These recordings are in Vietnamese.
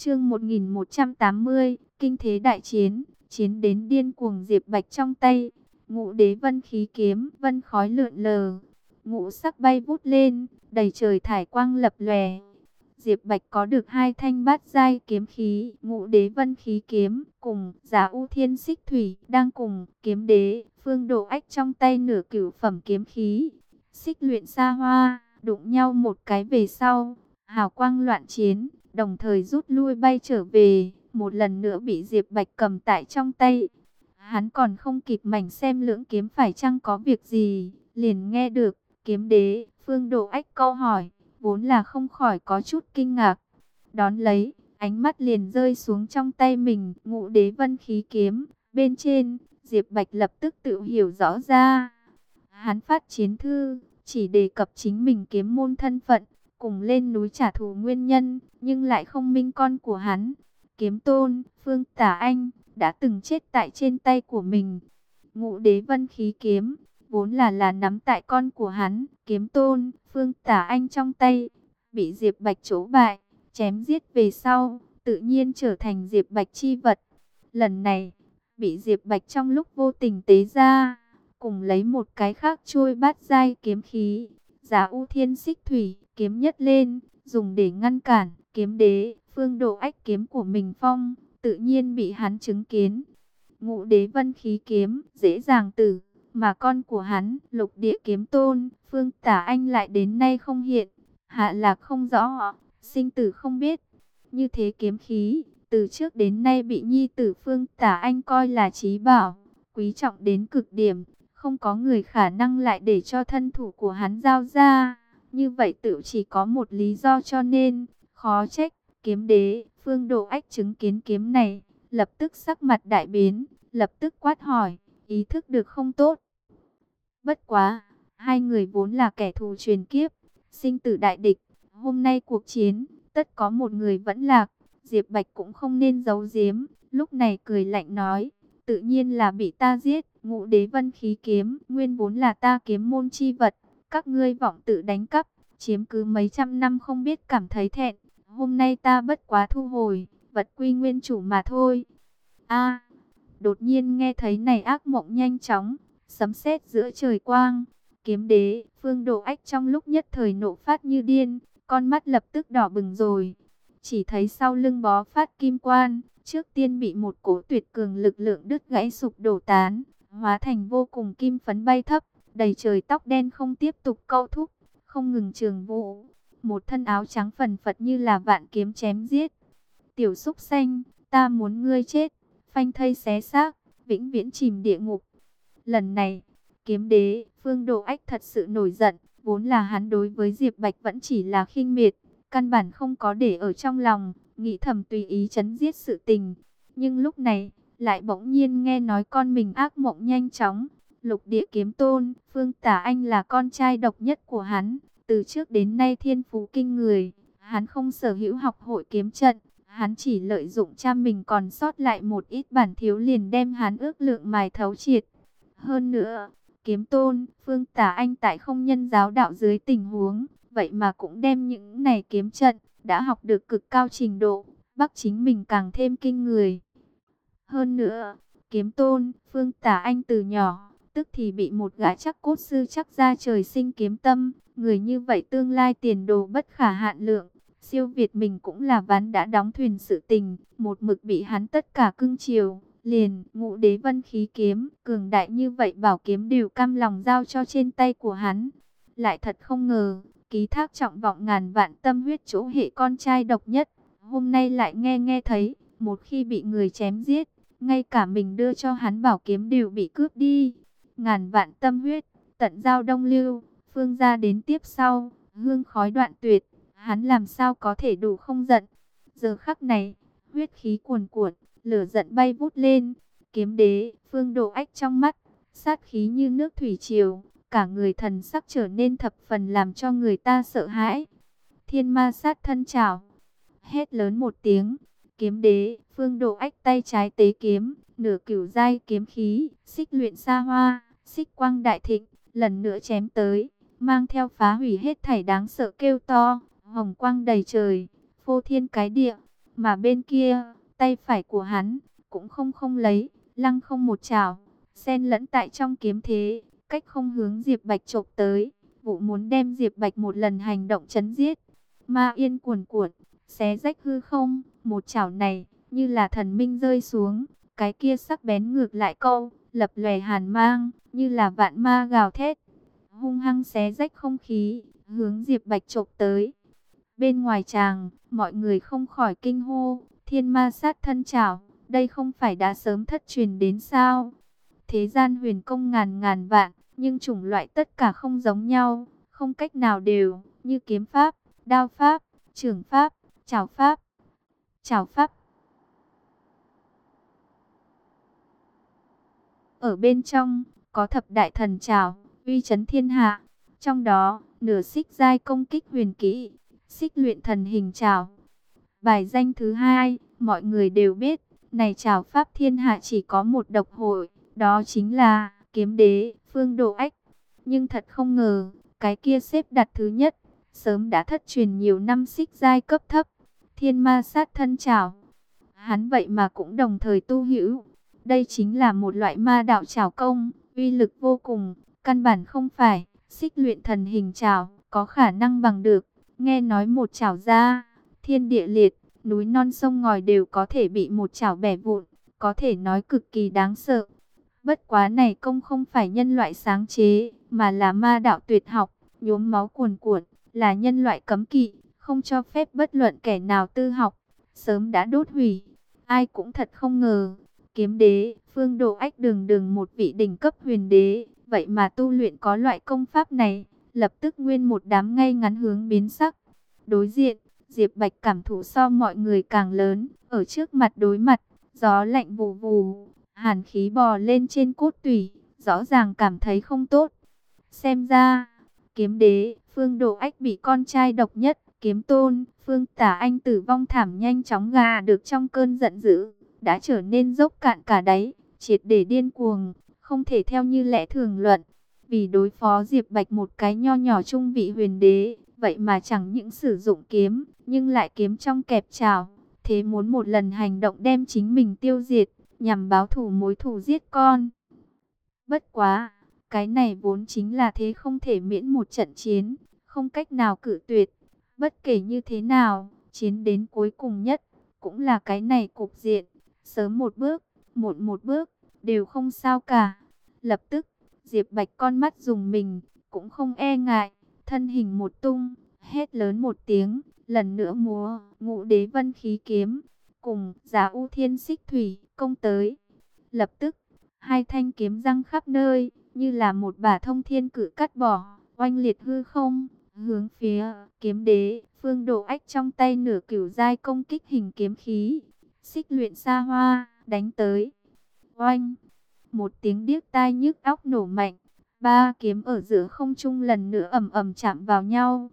Chương 1180, kinh thế đại chiến, chiến đến điên cuồng. Diệp Bạch trong tay Ngũ Đế Vân khí kiếm, vân khói lượn lờ, ngũ sắc bay vút lên, đầy trời thải quang lập lòe. Diệp Bạch có được hai thanh bát giai kiếm khí, Ngũ Đế Vân khí kiếm cùng Giá U Thiên Xích Thủy, đang cùng kiếm đế Phương Độ Ách trong tay nửa cửu phẩm kiếm khí Xích Luyện Sa Hoa, đụng nhau một cái về sau, hào quang loạn chiến, đồng thời rút lui bay trở về, một lần nữa bị Diệp Bạch cầm tại trong tay. Hắn còn không kịp mảnh xem lưỡng kiếm phải chăng có việc gì, liền nghe được kiếm đế Phương Độ Ách câu hỏi, vốn là không khỏi có chút kinh ngạc. Đón lấy, ánh mắt liền rơi xuống trong tay mình, Ngũ Đế Vân khí kiếm, bên trên, Diệp Bạch lập tức tự hiểu rõ ra. Hắn phát chiến thư, chỉ đề cập chính mình kiếm môn thân phận, cùng lên núi trả thù nguyên nhân, nhưng lại không minh con của hắn, kiếm tôn Phương Tả Anh, đã từng chết tại trên tay của mình. Ngũ Đế Vân khí kiếm, vốn là nắm tại con của hắn, kiếm tôn Phương Tả Anh trong tay, bị Diệp Bạch trổ bại, chém giết về sau, tự nhiên trở thành Diệp Bạch chi vật. Lần này, bị Diệp Bạch trong lúc vô tình tế ra, cùng lấy một cái khác trôi bát giai kiếm khí, Giá U Thiên Xích Thủy, kiếm nhất lên, dùng để ngăn cản kiếm đế Phương Độ Ách kiếm của mình phong, tự nhiên bị hắn chứng kiến. Ngũ Đế Vân khí kiếm, dễ dàng tử, mà con của hắn, Lục Địa kiếm tôn, Phương Tả Anh lại đến nay không hiện, hạ lạc không rõ, sinh tử không biết. Như thế kiếm khí, từ trước đến nay bị nhi tử Phương Tả Anh coi là chí bảo, quý trọng đến cực điểm, không có người khả năng lại để cho thân thủ của hắn giao ra. Như vậy tự chỉ có một lý do, cho nên khó trách kiếm đế Phương Độ Ách chứng kiến kiếm này, lập tức sắc mặt đại biến, lập tức quát hỏi, ý thức được không tốt. Bất quá, hai người vốn là kẻ thù truyền kiếp, sinh tử đại địch, hôm nay cuộc chiến, tất có một người vẫn lạc, Diệp Bạch cũng không nên giấu giếm, lúc này cười lạnh nói, tự nhiên là bị ta giết. Ngũ Đế Vân khí kiếm, nguyên vốn là ta kiếm môn chi vật, các ngươi vọng tự đánh cắp, chiếm cứ mấy trăm năm không biết cảm thấy thẹn, hôm nay ta bất quá thu hồi, vật quy nguyên chủ mà thôi. A, đột nhiên nghe thấy này ác mộng nhanh chóng, sấm sét giữa trời quang, kiếm đế Phương Độ Ách trong lúc nhất thời nộ phát như điên, con mắt lập tức đỏ bừng rồi. Chỉ thấy sau lưng bó phát kim quan, trước tiên bị một cỗ tuyệt cường lực lượng đứt gãy sụp đổ tán, hóa thành vô cùng kim phấn bay thấp, đầy trời tóc đen không tiếp tục câu thúc, không ngừng trường vũ, một thân áo trắng phần phật như là vạn kiếm chém giết. Tiểu súc xanh, ta muốn ngươi chết, phanh thây xé xác, vĩnh viễn chìm địa ngục. Lần này, kiếm đế Phương Độ Ách thật sự nổi giận, vốn là hắn đối với Diệp Bạch vẫn chỉ là khinh miệt, căn bản không có để ở trong lòng, nghĩ thầm tùy ý chấn giết sự tình. Nhưng lúc này, lại bỗng nhiên nghe nói con mình ác mộng nhanh chóng. Lục Địa kiếm tôn, Phương Tả Anh là con trai độc nhất của hắn, từ trước đến nay thiên phú kinh người, hắn không sở hữu học hội kiếm trận, hắn chỉ lợi dụng cha mình còn sót lại một ít bản thiếu liền đem hắn ước lượng mài thấu triệt. Hơn nữa, kiếm tôn, Phương Tả Anh tại không nhân giáo đạo dưới tình huống, vậy mà cũng đem những này kiếm trận, đã học được cực cao trình độ, bắc chính mình càng thêm kinh người. Hơn nữa, kiếm tôn, Phương Tả Anh từ nhỏ, tức thì bị một gã chắc cốt sư chắc ra trời sinh kiếm tâm, người như vậy tương lai tiền đồ bất khả hạn lượng, siêu việt mình cũng là ván đã đóng thuyền sự tình, một mực bị hắn tất cả cưng chiều. Liền Ngũ Đế Vân khí kiếm, cường đại như vậy bảo kiếm đều cam lòng giao cho trên tay của hắn. Lại thật không ngờ, ký thác trọng vọng ngàn vạn tâm huyết chỗ hệ con trai độc nhất, hôm nay lại nghe thấy, một khi bị người chém giết, ngay cả mình đưa cho hắn bảo kiếm đều bị cướp đi. Ngàn vạn tâm huyết, tận giao đông lưu, Phương gia đến tiếp sau, hương khói đoạn tuyệt, hắn làm sao có thể đủ không giận. Giờ khắc này, huyết khí cuồn cuộn, lửa giận bay vút lên, kiếm đế Phương Độ Ách trong mắt, sát khí như nước thủy triều, cả người thần sắc trở nên thập phần làm cho người ta sợ hãi. Thiên ma sát thân trảo, hét lớn một tiếng, kiếm đế Phương Độ Ách tay trái tế kiếm, nửa cửu giai kiếm khí, Xích Luyện Sa Hoa, xích quang đại thịnh, lần nữa chém tới, mang theo phá hủy hết thảy đáng sợ kêu to, hồng quang đầy trời, phô thiên cái địa. Mà bên kia, tay phải của hắn cũng không lấy, lăng không một chảo, xen lẫn tại trong kiếm thế, cách không hướng Diệp Bạch chộp tới. Vụ muốn đem Diệp Bạch một lần hành động chấn giết. Ma yên cuồn cuộn, xé rách hư không, một chảo này như là thần minh rơi xuống, cái kia sắc bén ngược lại câu, lập lòe hàn mang, như là vạn ma gào thét, hung hăng xé rách không khí, hướng Diệp Bạch chộp tới. Bên ngoài tràng, mọi người không khỏi kinh hô, thiên ma sát thân chảo, đây không phải đã sớm thất truyền đến sao? Thế gian huyền công ngàn ngàn vạn, nhưng chủng loại tất cả không giống nhau, không cách nào đều, như kiếm pháp, đao pháp, chưởng pháp, trảo pháp. Trảo pháp ở bên trong, có thập đại thần trảo, uy chấn thiên hạ. Trong đó, nửa xích giai công kích huyền kỹ, xích luyện thần hình trảo. Bài danh thứ hai, mọi người đều biết, này trảo pháp thiên hạ chỉ có một độc hội, đó chính là kiếm đế, Phương Độ Ách. Nhưng thật không ngờ, cái kia xếp đặt thứ nhất, sớm đã thất truyền nhiều năm xích giai cấp thấp, thiên ma sát thân trảo. Hắn vậy mà cũng đồng thời tu hữu. Đây chính là một loại ma đạo trảo công, uy lực vô cùng, căn bản không phải xích luyện thần hình trảo có khả năng bằng được. Nghe nói một chảo ra, thiên địa liệt, núi non sông ngòi đều có thể bị một chảo bẻ vụn, có thể nói cực kỳ đáng sợ. Bất quá này công không phải nhân loại sáng chế, mà là ma đạo tuyệt học, nhuốm máu cuồn cuộn, là nhân loại cấm kỵ, không cho phép bất luận kẻ nào tư học, sớm đã đốt hủy. Ai cũng thật không ngờ, kiếm đế, Phương Độ Ách đường đường một vị đỉnh cấp huyền đế, vậy mà tu luyện có loại công pháp này, lập tức nguyên một đám ngay ngắn hướng biến sắc. Đối diện, Diệp Bạch cảm thụ so mọi người càng lớn, ở trước mặt đối mặt, gió lạnh vù vù, hàn khí bò lên trên cốt tủy, rõ ràng cảm thấy không tốt. Xem ra, kiếm đế, Phương Độ Ách bị con trai độc nhất, kiếm tôn, Phương Tả Anh tử vong thảm nhanh chóng gà được trong cơn giận dữ, đã trở nên dốc cạn cả đáy, triệt để điên cuồng, không thể theo như lẽ thường luận. Vì đối phó Diệp Bạch một cái nho nhỏ trung vị huyền đế, vậy mà chẳng những sử dụng kiếm, nhưng lại kiếm trong kẹp chảo, thế muốn một lần hành động đem chính mình tiêu diệt, nhằm báo thù mối thù giết con. Bất quá, cái này vốn chính là thế không thể miễn một trận chiến, không cách nào cự tuyệt. Bất kể như thế nào, chiến đến cuối cùng nhất, cũng là cái này cục diện. Sớm một bước, muộn một bước, đều không sao cả. Lập tức, Diệp Bạch con mắt dùng mình, cũng không e ngại, thân hình một tung, hét lớn một tiếng, lần nữa múa Ngũ Đế Vân Khí kiếm, cùng Giá U Thiên Xích Thủy công tới. Lập tức, hai thanh kiếm răng khắp nơi, như là một bả thông thiên cự cắt bỏ, oanh liệt hư không, hướng phía kiếm đế, Phương Độ Ách trong tay nửa cửu giai công kích hình kiếm khí, xích luyện xa hoa, đánh tới. Oanh, một tiếng điếc tai nhức óc nổ mạnh, ba kiếm ở giữa không trung lần nữa ầm ầm chạm vào nhau.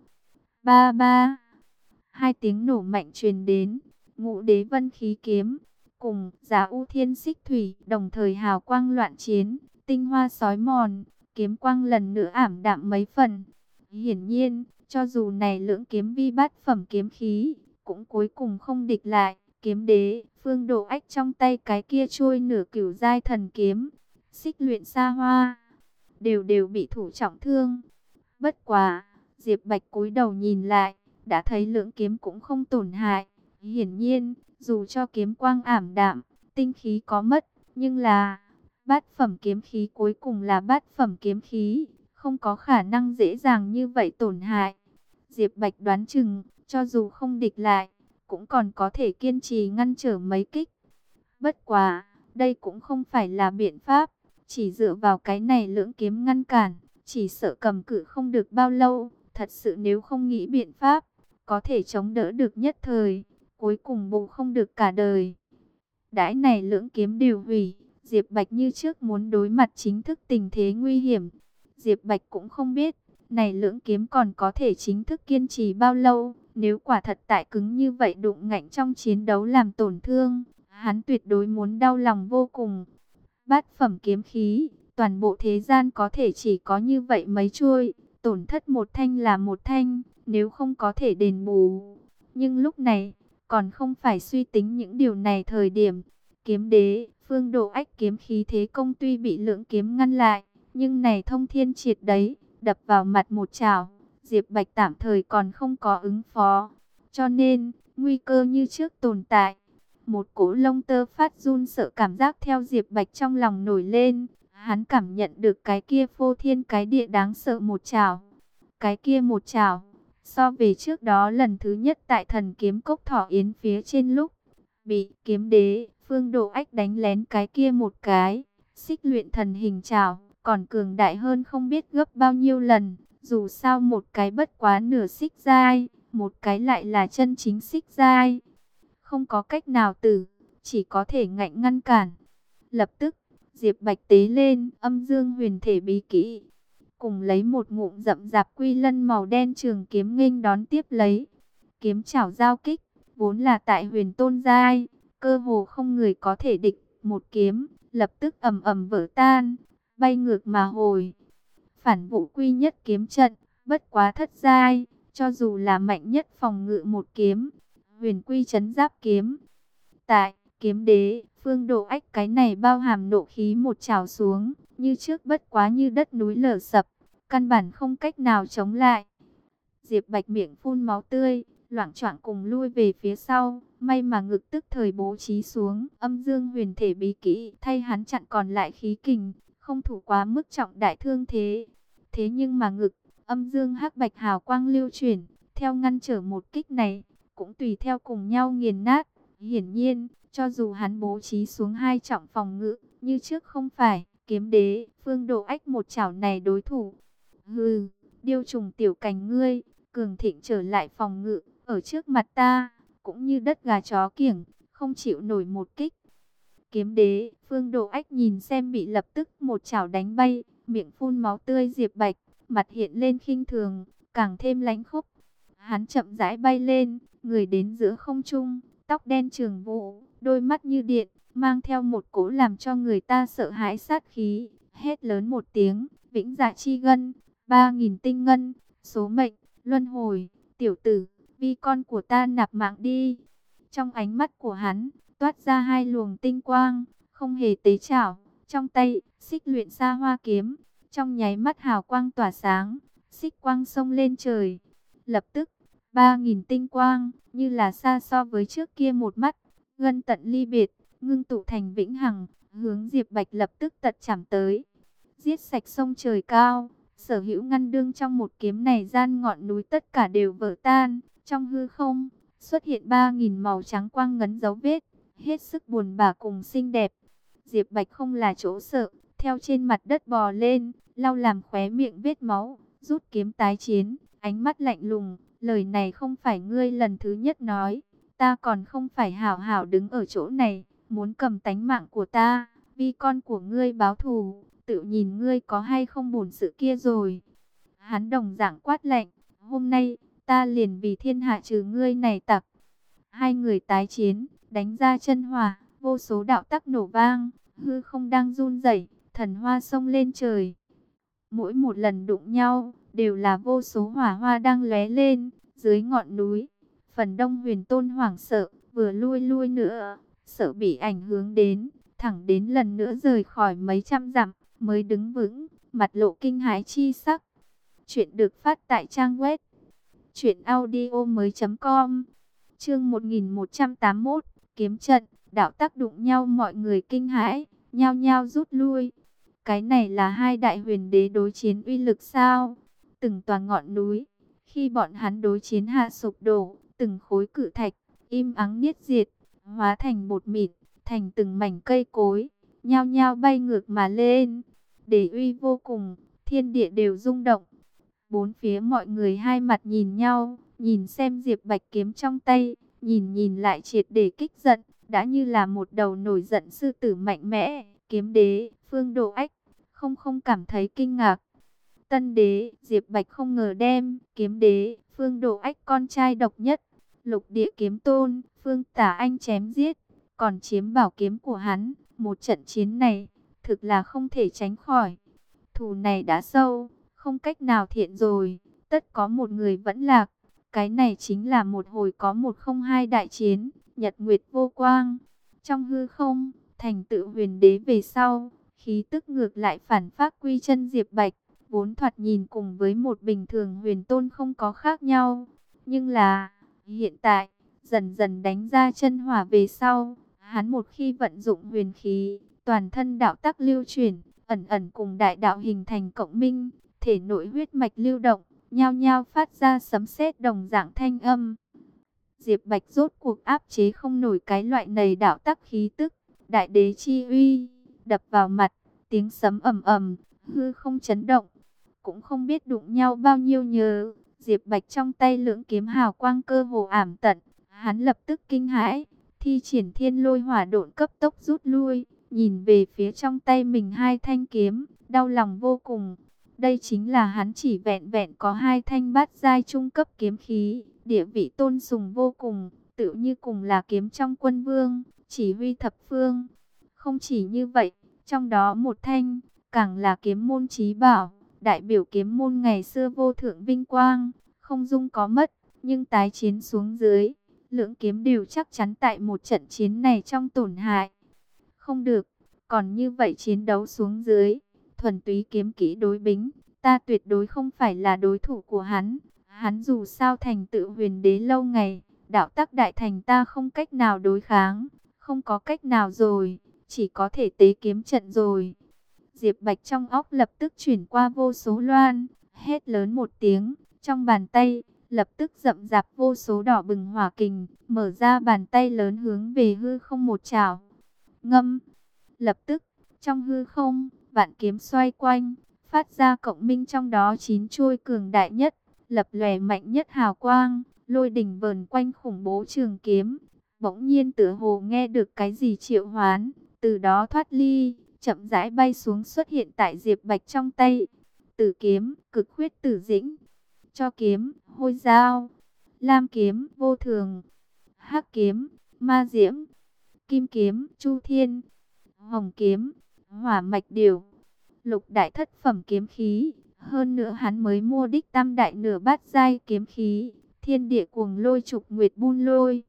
Ba ba, hai tiếng nổ mạnh truyền đến, Ngũ Đế Vân Khí kiếm cùng Giá U Thiên Xích Thủy đồng thời hào quang loạn chiến, tinh hoa sói mòn, kiếm quang lần nữa ảm đạm mấy phần. Hiển nhiên, cho dù này lưỡng kiếm vi bát phẩm kiếm khí, cũng cuối cùng không địch lại kiếm đế, Phương Độ Ách trong tay cái kia trôi nửa cửu giai thần kiếm, xích luyện xa hoa, đều đều bị thủ trọng thương. Bất quá, Diệp Bạch cúi đầu nhìn lại, đã thấy lưỡng kiếm cũng không tổn hại. Hiển nhiên, dù cho kiếm quang ảm đạm, tinh khí có mất, nhưng là bát phẩm kiếm khí cuối cùng là bát phẩm kiếm khí, không có khả năng dễ dàng như vậy tổn hại. Diệp Bạch đoán chừng, cho dù không địch lại, cũng còn có thể kiên trì ngăn trở mấy kích. Bất quá, đây cũng không phải là biện pháp, chỉ dựa vào cái này lưỡng kiếm ngăn cản, chỉ sợ cầm cự không được bao lâu. Thật sự nếu không nghĩ biện pháp, có thể chống đỡ được nhất thời, cuối cùng bù không được cả đời. Đãi này lưỡng kiếm đều hủy, Diệp Bạch như trước muốn đối mặt chính thức tình thế nguy hiểm. Diệp Bạch cũng không biết, này lưỡng kiếm còn có thể chính thức kiên trì bao lâu. Nếu quả thật tại cứng như vậy đụng ngạnh trong chiến đấu làm tổn thương, hắn tuyệt đối muốn đau lòng vô cùng. Bát phẩm kiếm khí, toàn bộ thế gian có thể chỉ có như vậy mấy chuôi, tổn thất một thanh là một thanh, nếu không có thể đền bù. Nhưng lúc này, còn không phải suy tính những điều này thời điểm. Kiếm đế, Phương Độ Ách kiếm khí thế công tuy bị lưỡng kiếm ngăn lại, nhưng này thông thiên triệt đấy, đập vào mặt một chảo, Diệp Bạch tạm thời còn không có ứng phó. Cho nên, nguy cơ như trước tồn tại. Một cỗ lông tơ phát run sợ cảm giác theo Diệp Bạch trong lòng nổi lên. Hắn cảm nhận được cái kia phô thiên cái địa đáng sợ một chảo. Cái kia một chảo, so về trước đó lần thứ nhất tại thần kiếm cốc Thỏ Yến phía trên lúc bị kiếm đế Phương Độ Ách đánh lén cái kia một cái, xích luyện thần hình chảo, còn cường đại hơn không biết gấp bao nhiêu lần. Dù sao một cái bất quá nửa xích giai, một cái lại là chân chính xích giai. Không có cách nào tử, chỉ có thể ngạnh ngăn cản. Lập tức, Diệp Bạch tế lên âm dương huyền thể bí kỹ, cùng lấy một ngụm rậm rạp quy lân màu đen trường kiếm nghênh đón tiếp lấy. Kiếm chảo giao kích, vốn là tại huyền tôn giai, cơ hồ không người có thể địch, một kiếm, lập tức ầm ầm vỡ tan, bay ngược mà hồi. Phản vụ quy nhất kiếm trận, bất quá thất giai, cho dù là mạnh nhất phòng ngự một kiếm, huyền quy trấn giáp kiếm. Tại kiếm đế, Phương Độ Ách cái này bao hàm nộ khí một trào xuống, như trước bất quá như đất núi lở sập, căn bản không cách nào chống lại. Diệp Bạch miệng phun máu tươi, loạng choạng cùng lui về phía sau, may mà ngực tức thời bố trí xuống âm dương huyền thể bí kỹ, thay hắn chặn còn lại khí kình, không thủ quá mức trọng đại thương thế. Thế nhưng mà ngực, âm dương hắc bạch hào quang lưu chuyển, theo ngăn trở một kích này, cũng tùy theo cùng nhau nghiền nát. Hiển nhiên, cho dù hắn bố trí xuống hai trọng phòng ngự, như trước không phải kiếm đế Phương Độ Ách một chảo này đối thủ. Hừ, điêu trùng tiểu cành ngươi, cường thịnh trở lại phòng ngự, ở trước mặt ta, cũng như đất gà chó kiểng, không chịu nổi một kích. Kiếm đế, Phương Độ Ách nhìn xem bị lập tức một chảo đánh bay, miệng phun máu tươi Diệp Bạch, mặt hiện lên khinh thường, càng thêm lãnh khốc. Hắn chậm rãi bay lên, người đến giữa không trung, tóc đen trường vụ, đôi mắt như điện, mang theo một cỗ làm cho người ta sợ hãi sát khí, hét lớn một tiếng, vĩnh dạ chi ngân, 3000 tinh ngân, số mệnh, luân hồi, tiểu tử, vi con của ta nạp mạng đi. Trong ánh mắt của hắn, toát ra hai luồng tinh quang, không hề tế chảo, trong tay, xích luyện sa hoa kiếm, trong nháy mắt hào quang tỏa sáng, xích quang xông lên trời. Lập tức, 3000 tinh quang, như là xa so với trước kia một mắt, gân tận ly biệt, ngưng tụ thành vĩnh hằng, hướng Diệp Bạch lập tức tật chạm tới. Giết sạch sông trời cao, sở hữu ngăn đương trong một kiếm này gian ngọn núi tất cả đều vỡ tan, trong hư không xuất hiện 3000 màu trắng quang ngấn dấu vết, hết sức buồn bã cùng xinh đẹp. Diệp Bạch không là chỗ sợ, theo trên mặt đất bò lên, lau làm khóe miệng vết máu, rút kiếm tái chiến, ánh mắt lạnh lùng, lời này không phải ngươi lần thứ nhất nói, ta còn không phải hảo hảo đứng ở chỗ này, muốn cầm tánh mạng của ta, vì con của ngươi báo thù, tự nhìn ngươi có hay không bổn sự kia rồi. Hắn đồng dạng quát lạnh, hôm nay, ta liền vì thiên hạ trừ ngươi này tặc. Hai người tái chiến, đánh ra chân hỏa, vô số đạo tắc nổ vang, hư không đang run rẩy, thần hoa xông lên trời. Mỗi một lần đụng nhau, đều là vô số hỏa hoa đang lóe lên, dưới ngọn núi. Phần đông huyền tôn hoảng sợ, vừa lui lui nữa, sợ bị ảnh hưởng đến, thẳng đến lần nữa rời khỏi mấy trăm dặm, mới đứng vững, mặt lộ kinh hãi chi sắc. Chuyện được phát tại trang web truyệnaudiomoi.com. Chương 1181, kiếm trận, đạo tác đụng nhau mọi người kinh hãi, nhao nhao rút lui. Cái này là hai đại huyền đế đối chiến uy lực sao? Từng tòa ngọn núi, khi bọn hắn đối chiến hạ sụp đổ, từng khối cự thạch, im ắng niết diệt, hóa thành bột mịn, thành từng mảnh cây cối, nhao nhao bay ngược mà lên. Để uy vô cùng, thiên địa đều rung động. Bốn phía mọi người hai mặt nhìn nhau, nhìn xem Diệp Bạch kiếm trong tay, nhìn nhìn lại triệt để kích giận, đã như là một đầu nổi giận sư tử mạnh mẽ. Kiếm đế, Phương Độ Ách, không cảm thấy kinh ngạc. Tân đế, Diệp Bạch không ngờ đem kiếm đế, Phương Độ Ách con trai độc nhất, lục địa kiếm tôn, Phương Tả Anh chém giết, còn chiếm bảo kiếm của hắn. Một trận chiến này, thực là không thể tránh khỏi. Thù này đã sâu, không cách nào thiện rồi, tất có một người vẫn lạc. Cái này chính là một hồi có một không hai đại chiến, nhật nguyệt vô quang. Trong hư không, thành tựu huyền đế về sau, khí tức ngược lại phản phác quy chân Diệp Bạch, vốn thoạt nhìn cùng với một bình thường huyền tôn không có khác nhau. Nhưng là, hiện tại, dần dần đánh ra chân hỏa về sau, hắn một khi vận dụng huyền khí, toàn thân đạo tắc lưu chuyển, ẩn ẩn cùng đại đạo hình thành cộng minh, thể nội huyết mạch lưu động, nhao nhao phát ra sấm sét đồng dạng thanh âm. Diệp Bạch rốt cuộc áp chế không nổi cái loại nầy đạo tắc khí tức, đại đế chi uy, đập vào mặt, tiếng sấm ầm ầm, hư không chấn động, cũng không biết đụng nhau bao nhiêu nhớ. Diệp Bạch trong tay lưỡng kiếm hào quang cơ hồ ảm tận, hắn lập tức kinh hãi, thi triển thiên lôi hỏa độn cấp tốc rút lui, nhìn về phía trong tay mình hai thanh kiếm, đau lòng vô cùng. Đây chính là hắn chỉ vẹn vẹn có hai thanh bát giai trung cấp kiếm khí, địa vị tôn sùng vô cùng, tựu như cùng là kiếm trong quân vương, chỉ huy thập phương. Không chỉ như vậy, trong đó một thanh, càng là kiếm môn chí bảo, đại biểu kiếm môn ngày xưa vô thượng vinh quang, không dung có mất, nhưng tái chiến xuống dưới, lưỡng kiếm đều chắc chắn tại một trận chiến này trong tổn hại. Không được, còn như vậy chiến đấu xuống dưới, thuần túy kiếm kỹ đối bính, ta tuyệt đối không phải là đối thủ của hắn. Hắn dù sao thành tựu huyền đế lâu ngày, đạo tắc đại thành ta không cách nào đối kháng, không có cách nào rồi, chỉ có thể tế kiếm trận rồi. Diệp Bạch trong óc lập tức chuyển qua vô số loan, hét lớn một tiếng, trong bàn tay lập tức rậm rạp vô số đỏ bừng hỏa kình, mở ra bàn tay lớn hướng về hư không một chảo. Ngâm, lập tức, trong hư không, vạn kiếm xoay quanh, phát ra cộng minh trong đó 9 chuôi cường đại nhất, lập lòe mạnh nhất hào quang, lôi đỉnh vờn quanh khủng bố trường kiếm. Bỗng nhiên tựa hồ nghe được cái gì triệu hoán, từ đó thoát ly, chậm rãi bay xuống xuất hiện tại Diệp Bạch trong tay. Tử kiếm, cực huyết tử dĩnh, cho kiếm, hôi dao, lam kiếm, vô thường, hắc kiếm, ma diễm, kim kiếm, chu thiên, hồng kiếm, hỏa mạch điều, lục đại thất phẩm kiếm khí. Hơn nữa hắn mới mua đích tam đại nửa bát giai kiếm khí, thiên địa cuồng lôi trục nguyệt bun lôi,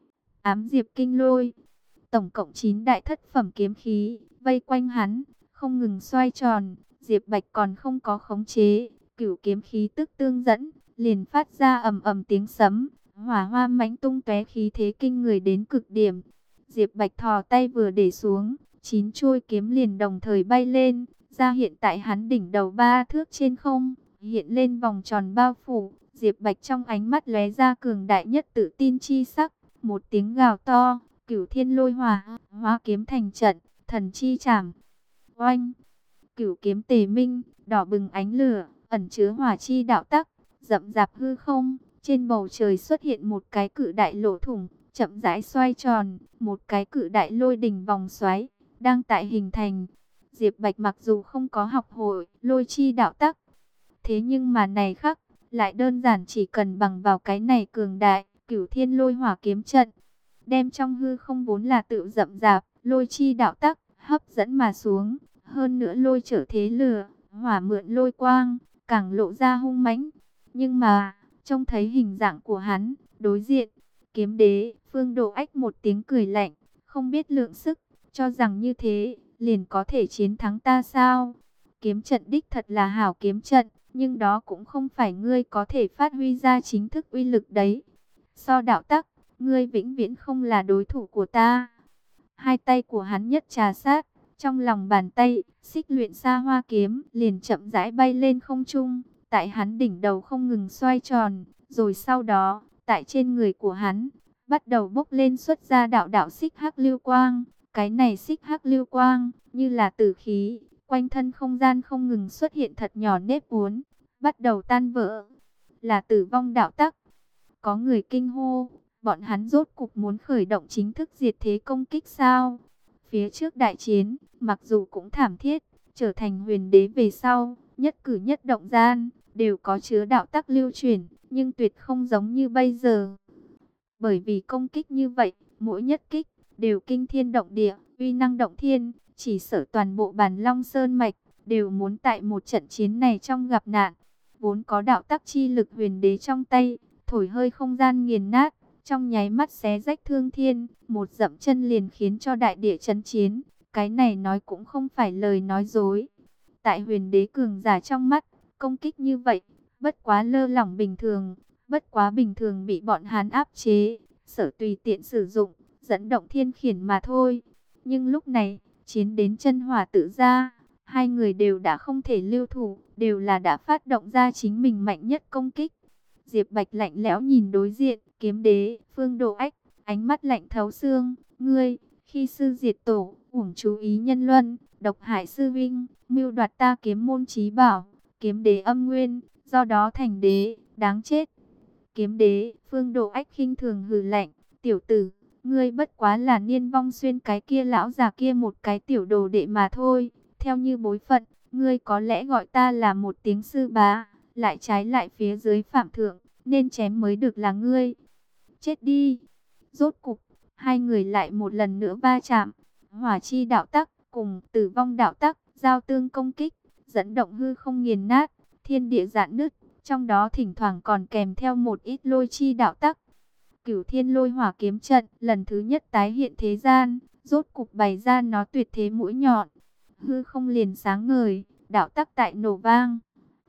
ám diệp kinh lôi. Tổng cộng 9 đại thất phẩm kiếm khí, vây quanh hắn, không ngừng xoay tròn. Diệp Bạch còn không có khống chế, cửu kiếm khí tức tương dẫn, liền phát ra ầm ầm tiếng sấm, hỏa hoa mãnh tung tóe, khí thế kinh người đến cực điểm. Diệp Bạch thò tay vừa để xuống, 9 chuôi kiếm liền đồng thời bay lên, ra hiện tại hắn đỉnh đầu 3 thước trên không, hiện lên vòng tròn bao phủ. Diệp Bạch trong ánh mắt lóe ra cường đại nhất tự tin chi sắc, một tiếng gào to, cửu thiên lôi hỏa, hóa kiếm thành trận, thần chi chảm. Oanh, cửu kiếm tề minh, đỏ bừng ánh lửa, ẩn chứa hỏa chi đạo tắc, rậm rạp hư không, trên bầu trời xuất hiện một cái cự đại lỗ thủng, chậm rãi xoay tròn, một cái cự đại lôi đỉnh vòng xoáy đang tại hình thành. Diệp Bạch mặc dù không có học hội lôi chi đạo tắc, thế nhưng mà này khác, lại đơn giản chỉ cần bằng vào cái này cường đại, cửu thiên lôi hỏa kiếm trận, đem trong hư không vốn là tự rậm rạp, lôi chi đạo tắc, hấp dẫn mà xuống. Hơn nữa lôi trở thế lửa, hỏa mượn lôi quang, càng lộ ra hung mãnh. Nhưng mà, trông thấy hình dạng của hắn, đối diện, kiếm đế, Phương Độ Ách một tiếng cười lạnh, không biết lượng sức, cho rằng như thế, liền có thể chiến thắng ta sao? Kiếm trận đích thật là hảo kiếm trận, nhưng đó cũng không phải ngươi có thể phát huy ra chính thức uy lực đấy. So đạo tắc, ngươi vĩnh viễn không là đối thủ của ta. Hai tay của hắn nhất trà sát, trong lòng bàn tay, xích luyện xa hoa kiếm liền chậm rãi bay lên không trung, tại hắn đỉnh đầu không ngừng xoay tròn, rồi sau đó, tại trên người của hắn, bắt đầu bốc lên xuất ra đạo đạo xích hắc lưu quang. Cái này xích hắc lưu quang, như là tử khí, quanh thân không gian không ngừng xuất hiện thật nhỏ nếp uốn, bắt đầu tan vỡ, là tử vong đạo tắc. Có người kinh hô, bọn hắn rốt cục muốn khởi động chính thức diệt thế công kích sao? Phía trước đại chiến, mặc dù cũng thảm thiết, trở thành huyền đế về sau, nhất cử nhất động gian, đều có chứa đạo tắc lưu truyền, nhưng tuyệt không giống như bây giờ. Bởi vì công kích như vậy, mỗi nhất kích, đều kinh thiên động địa, uy năng động thiên, chỉ sợ toàn bộ Bàn Long Sơn Mạch, đều muốn tại một trận chiến này trong gặp nạn. Vốn có đạo tắc chi lực huyền đế trong tay, thổi hơi không gian nghiền nát, trong nháy mắt xé rách thương thiên, một dậm chân liền khiến cho đại địa chấn chiến. Cái này nói cũng không phải lời nói dối. Tại huyền đế cường giả trong mắt, công kích như vậy, bất quá lơ lỏng bình thường, bất quá bình thường bị bọn hắn áp chế, sở tùy tiện sử dụng, dẫn động thiên khiển mà thôi. Nhưng lúc này, chiến đến chân hỏa tự ra, hai người đều đã không thể lưu thủ, đều là đã phát động ra chính mình mạnh nhất công kích. Diệp Bạch lạnh lẽo nhìn đối diện, kiếm đế, Phương Độ Ách, ánh mắt lạnh thấu xương, ngươi, khi sư diệt tổ, uổng chú ý nhân luân, độc hại sư vinh, mưu đoạt ta kiếm môn chí bảo, kiếm đế âm nguyên, do đó thành đế, đáng chết. Kiếm đế, Phương Độ Ách khinh thường hừ lạnh, tiểu tử, ngươi bất quá là Niên Vong Xuyên cái kia lão già kia một cái tiểu đồ đệ mà thôi, theo như bối phận, ngươi có lẽ gọi ta là một tiếng sư bá, lại trái lại phía dưới phạm thượng, nên chém mới được là ngươi. Chết đi. Rốt cục, hai người lại một lần nữa va chạm, hỏa chi đạo tắc cùng tử vong đạo tắc giao tương công kích, dẫn động hư không nghiền nát, thiên địa rạn nứt, trong đó thỉnh thoảng còn kèm theo một ít lôi chi đạo tắc. Cửu Thiên Lôi Hỏa kiếm trận lần thứ nhất tái hiện thế gian, rốt cục bày ra nó tuyệt thế mũi nhọn. Hư không liền sáng ngời, đạo tắc tại nổ vang.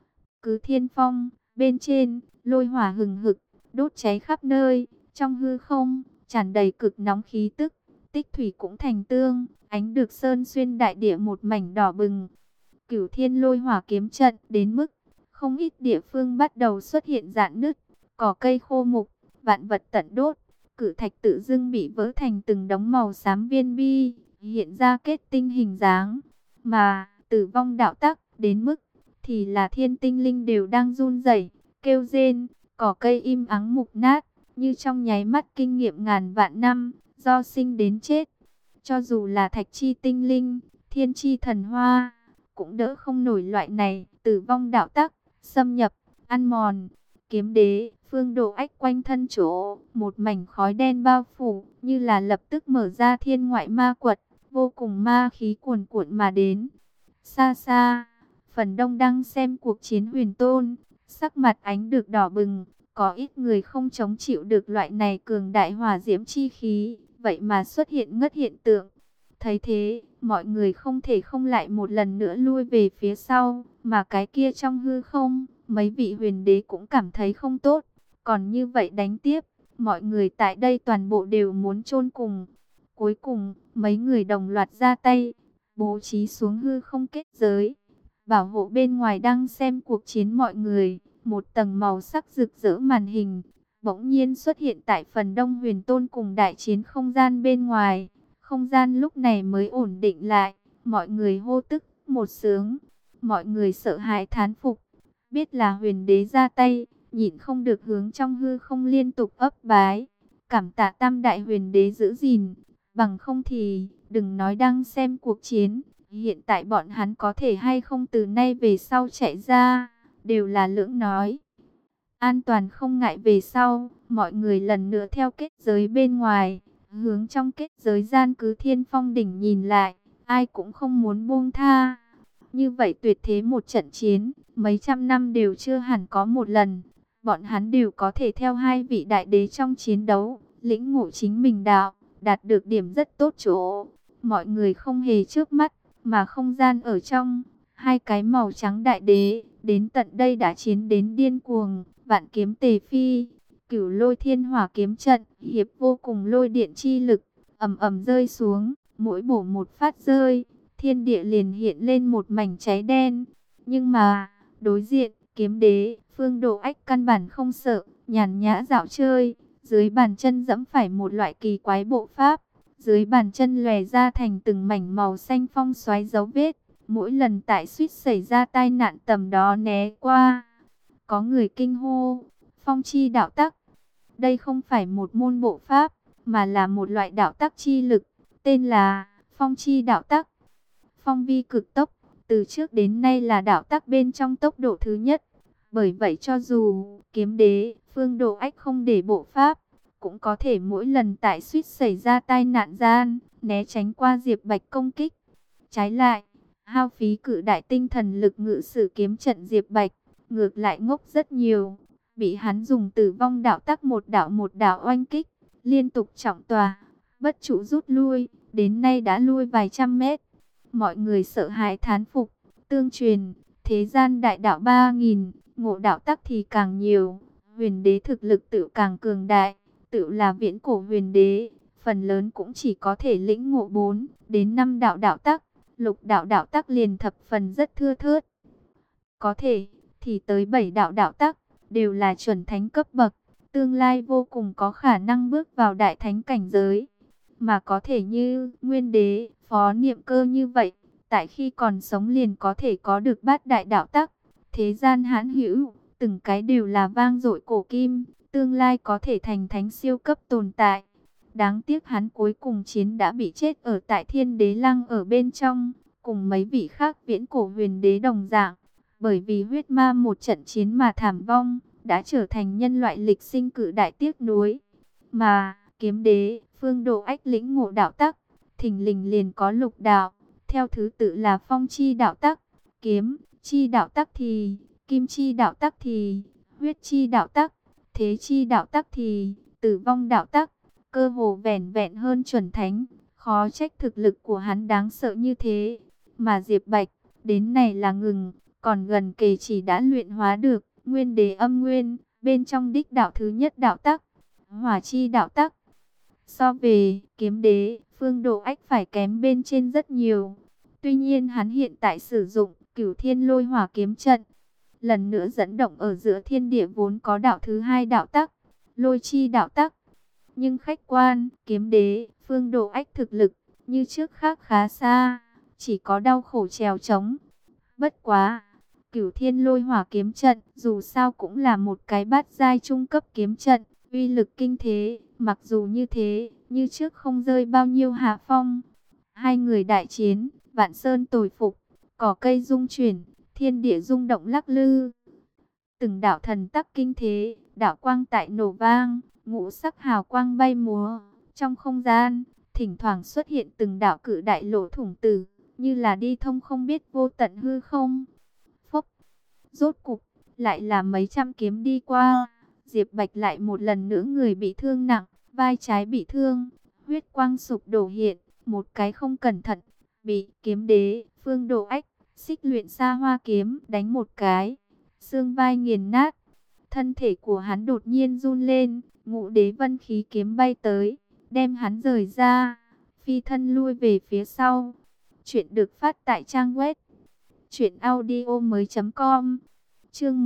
Cứ thiên phong, bên trên, lôi hỏa hừng hực, đốt cháy khắp nơi, trong hư không, tràn đầy cực nóng khí tức, tích thủy cũng thành tương, ánh được sơn xuyên đại địa một mảnh đỏ bừng. Cửu Thiên Lôi Hỏa kiếm trận đến mức, không ít địa phương bắt đầu xuất hiện rạn nứt, cỏ cây khô mục, vạn vật tận đốt, cự thạch tự dưng bị vỡ thành từng đống màu xám viên bi, hiện ra kết tinh hình dáng. Mà tử vong đạo tắc đến mức thì là thiên tinh linh đều đang run rẩy, kêu rên, cỏ cây im ắng mục nát, như trong nháy mắt kinh nghiệm ngàn vạn năm, do sinh đến chết. Cho dù là thạch chi tinh linh, thiên chi thần hoa, cũng đỡ không nổi loại này, tử vong đạo tắc, xâm nhập, ăn mòn. Kiếm đế, Phương Độ Ách quanh thân chỗ, một mảnh khói đen bao phủ, như là lập tức mở ra thiên ngoại ma quật, vô cùng ma khí cuồn cuộn mà đến. Xa xa, phần đông đang xem cuộc chiến huyền tôn, sắc mặt ánh được đỏ bừng, có ít người không chống chịu được loại này cường đại hỏa diễm chi khí, vậy mà xuất hiện ngất hiện tượng. Thấy thế, mọi người không thể không lại một lần nữa lui về phía sau, mà cái kia trong hư không, mấy vị huyền đế cũng cảm thấy không tốt. Còn như vậy đánh tiếp, mọi người tại đây toàn bộ đều muốn chôn cùng. Cuối cùng, mấy người đồng loạt ra tay, bố trí xuống hư không kết giới, bảo hộ bên ngoài đang xem cuộc chiến mọi người. Một tầng màu sắc rực rỡ màn hình bỗng nhiên xuất hiện tại phần đông huyền tôn cùng đại chiến không gian bên ngoài. Không gian lúc này mới ổn định lại, mọi người hô tức một sướng, mọi người sợ hãi thán phục, biết là huyền đế ra tay, nhịn không được hướng trong hư không liên tục ấp bái, cảm tạ tam đại huyền đế giữ gìn, bằng không thì đừng nói đang xem cuộc chiến, hiện tại bọn hắn có thể hay không từ nay về sau chạy ra, đều là lưỡng nói. An toàn không ngại về sau, mọi người lần nữa theo kết giới bên ngoài, hướng trong kết giới gian cứ thiên phong đỉnh nhìn lại, ai cũng không muốn buông tha. Như vậy tuyệt thế một trận chiến, mấy trăm năm đều chưa hẳn có một lần, bọn hắn đều có thể theo hai vị đại đế trong chiến đấu, lĩnh ngộ chính mình đạo, đạt được điểm rất tốt chỗ. Mọi người không hề trước mắt, mà không gian ở trong, hai cái màu trắng đại đế, đến tận đây đã chiến đến điên cuồng, vạn kiếm tề phi, Cửu Lôi Thiên Hỏa kiếm trận, hiệp vô cùng lôi điện chi lực, ầm ầm rơi xuống, mỗi bổ một phát rơi, thiên địa liền hiện lên một mảnh cháy đen. Nhưng mà, đối diện, kiếm đế, Phương Độ Ách căn bản không sợ, nhàn nhã dạo chơi, dưới bàn chân giẫm phải một loại kỳ quái bộ pháp, dưới bàn chân lòe ra thành từng mảnh màu xanh phong xoáy dấu vết, mỗi lần tại suýt xảy ra tai nạn tầm đó né qua. Có người kinh hô, phong chi đạo tắc. Đây không phải một môn bộ pháp, mà là một loại đạo tắc chi lực, tên là phong chi đạo tắc. Phong vi cực tốc, từ trước đến nay là đạo tắc bên trong tốc độ thứ nhất. Bởi vậy cho dù kiếm đế, Phương Độ Ách không để bộ pháp, cũng có thể mỗi lần tại suýt xảy ra tai nạn gian, né tránh qua Diệp Bạch công kích. Trái lại, hao phí cự đại tinh thần lực ngự sử kiếm trận Diệp Bạch, ngược lại ngốc rất nhiều. bị hắn dùng Tử Vong đạo tắc một đạo oanh kích, liên tục trọng tòa, bất trụ rút lui, đến nay đã lui vài trăm mét. Mọi người sợ hãi thán phục, tương truyền, thế gian đại đạo 3.000, ngộ đạo tắc thì càng nhiều, huyền đế thực lực tự càng cường đại, tự là viễn cổ huyền đế, phần lớn cũng chỉ có thể lĩnh ngộ 4 đến 5 đạo đạo tắc, lục đạo đạo tắc liền thập phần rất thưa thớt. Có thể thì tới 7 đạo đạo tắc đều là chuẩn thánh cấp bậc, tương lai vô cùng có khả năng bước vào đại thánh cảnh giới. Mà có thể như Nguyên Đế, Phó Niệm Cơ như vậy, tại khi còn sống liền có thể có được bát đại đạo tắc, thế gian hãn hữu, từng cái đều là vang dội cổ kim, tương lai có thể thành thánh siêu cấp tồn tại. Đáng tiếc hắn cuối cùng chiến đã bị chết ở tại Thiên Đế Lăng ở bên trong, cùng mấy vị khác viễn cổ huyền đế đồng dạng, bởi vì huyết ma một trận chiến mà thảm vong, đã trở thành nhân loại lịch sinh cự đại tiếc nuối. Mà Kiếm Đế, Phương Độ Ách lĩnh ngộ đạo tắc, thình lình liền có lục đạo, theo thứ tự là Phong chi đạo tắc, Kiếm chi đạo tắc thì, Kim chi đạo tắc thì, Huyết chi đạo tắc, Thế chi đạo tắc thì, Tử Vong đạo tắc, cơ hồ vẻn vẹn hơn chuẩn thánh, khó trách thực lực của hắn đáng sợ như thế. Mà Diệp Bạch, đến này là ngừng, còn gần kề chỉ đã luyện hóa được Nguyên Đế Âm Nguyên, bên trong đích đạo thứ nhất đạo tắc, Hỏa chi đạo tắc. So về Kiếm Đế, Phương Độ Ách phải kém bên trên rất nhiều. Tuy nhiên hắn hiện tại sử dụng Cửu Thiên Lôi Hỏa kiếm trận, lần nữa dẫn động ở giữa thiên địa vốn có đạo thứ hai đạo tắc, Lôi chi đạo tắc. Nhưng khách quan, Kiếm Đế, Phương Độ Ách thực lực như trước khác khá xa, chỉ có đau khổ trèo trống. Bất quá, Cửu Thiên Lôi Hỏa kiếm trận dù sao cũng là một cái bát giai trung cấp kiếm trận, uy lực kinh thế, mặc dù như thế, như trước không rơi bao nhiêu hạ phong. Hai người đại chiến, vạn sơn tồi phục, cỏ cây rung chuyển, thiên địa rung động lắc lư. Từng đạo thần tắc kinh thế, đạo quang tại nổ vang, ngũ sắc hào quang bay múa. Trong không gian, thỉnh thoảng xuất hiện từng đạo cự đại lỗ thủng tử, như là đi thông không biết vô tận hư không. Phốc, rốt cục, lại là mấy trăm kiếm đi qua. Diệp Bạch lại một lần nữa người bị thương nặng, vai trái bị thương, huyết quang sụp đổ hiện, một cái không cẩn thận, bị Kiếm Đế, Phương Độ Ách, xích luyện xa hoa kiếm, đánh một cái, xương vai nghiền nát. Thân thể của hắn đột nhiên run lên, Ngũ Đế Vân khí kiếm bay tới, đem hắn rời ra, phi thân lui về phía sau. Chuyện được phát tại trang web truyệnaudiomoi.com. Chương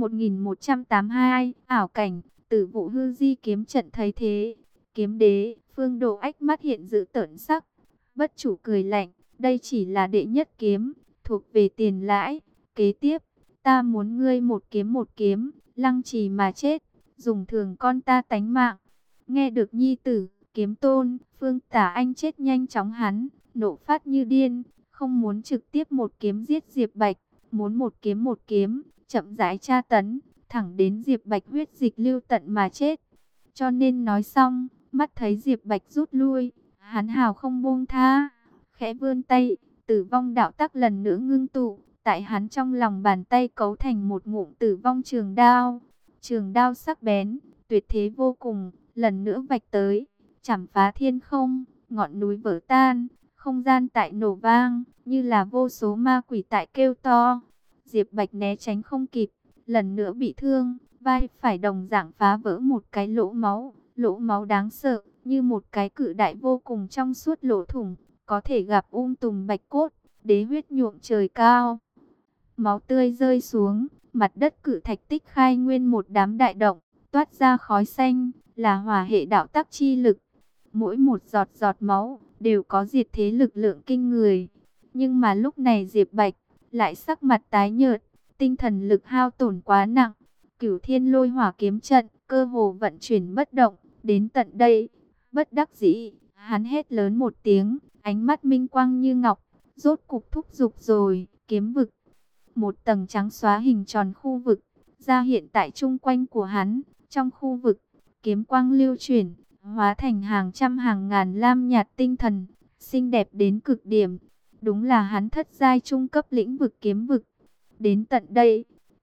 1182, ảo cảnh, Tử Vụ Hư Di kiếm trận. Thấy thế, Kiếm Đế, Phương Độ Ách mắt hiện dữ tợn sắc, bất chủ cười lạnh, đây chỉ là đệ nhất kiếm, thuộc về tiền lãi, kế tiếp, ta muốn ngươi một kiếm, lăng trì mà chết, dùng thường con ta tánh mạng. Nghe được nhi tử, Kiếm Tôn, Phương Tả Anh chết nhanh chóng, hắn nộ phát như điên, không muốn trực tiếp một kiếm giết Diệp Bạch, muốn một kiếm, chậm rãi tra tấn, thẳng đến Diệp Bạch huyết dịch lưu tận mà chết. Cho nên nói xong, mắt thấy Diệp Bạch rút lui, hắn hào không buông tha, khẽ vươn tay, Tử Vong đạo tắc lần nữa ngưng tụ, tại hắn trong lòng bàn tay cấu thành một ngụm Tử Vong trường đao. Trường đao sắc bén, tuyệt thế vô cùng, lần nữa vạch tới, chảm phá thiên không, ngọn núi vỡ tan, không gian tại nổ vang, như là vô số ma quỷ tại kêu to. Diệp Bạch né tránh không kịp, lần nữa bị thương, vai phải đồng dạng phá vỡ một cái lỗ máu đáng sợ, như một cái cự đại vô cùng trong suốt lỗ thủng, có thể gặp tùm bạch cốt, đế huyết nhuộm trời cao. Máu tươi rơi xuống, mặt đất cự thạch tích khai nguyên một đám đại động, toát ra khói xanh, là hỏa hệ đạo tắc chi lực. Mỗi một giọt giọt máu đều có diệt thế lực lượng kinh người. Nhưng mà lúc này Diệp Bạch lại sắc mặt tái nhợt, tinh thần lực hao tổn quá nặng. Cửu Thiên Lôi Hỏa kiếm trận cơ hồ vận chuyển bất động, đến tận đây, bất đắc dĩ, hắn hét lớn một tiếng, ánh mắt minh quang như ngọc, rốt cục thúc giục rồi, kiếm vực. Một tầng trắng xóa hình tròn khu vực ra hiện tại chung quanh của hắn, trong khu vực, kiếm quang lưu chuyển, hóa thành hàng trăm hàng ngàn lam nhạt tinh thần, xinh đẹp đến cực điểm. Đúng là hắn thất giai trung cấp lĩnh vực kiếm vực. Đến tận đây,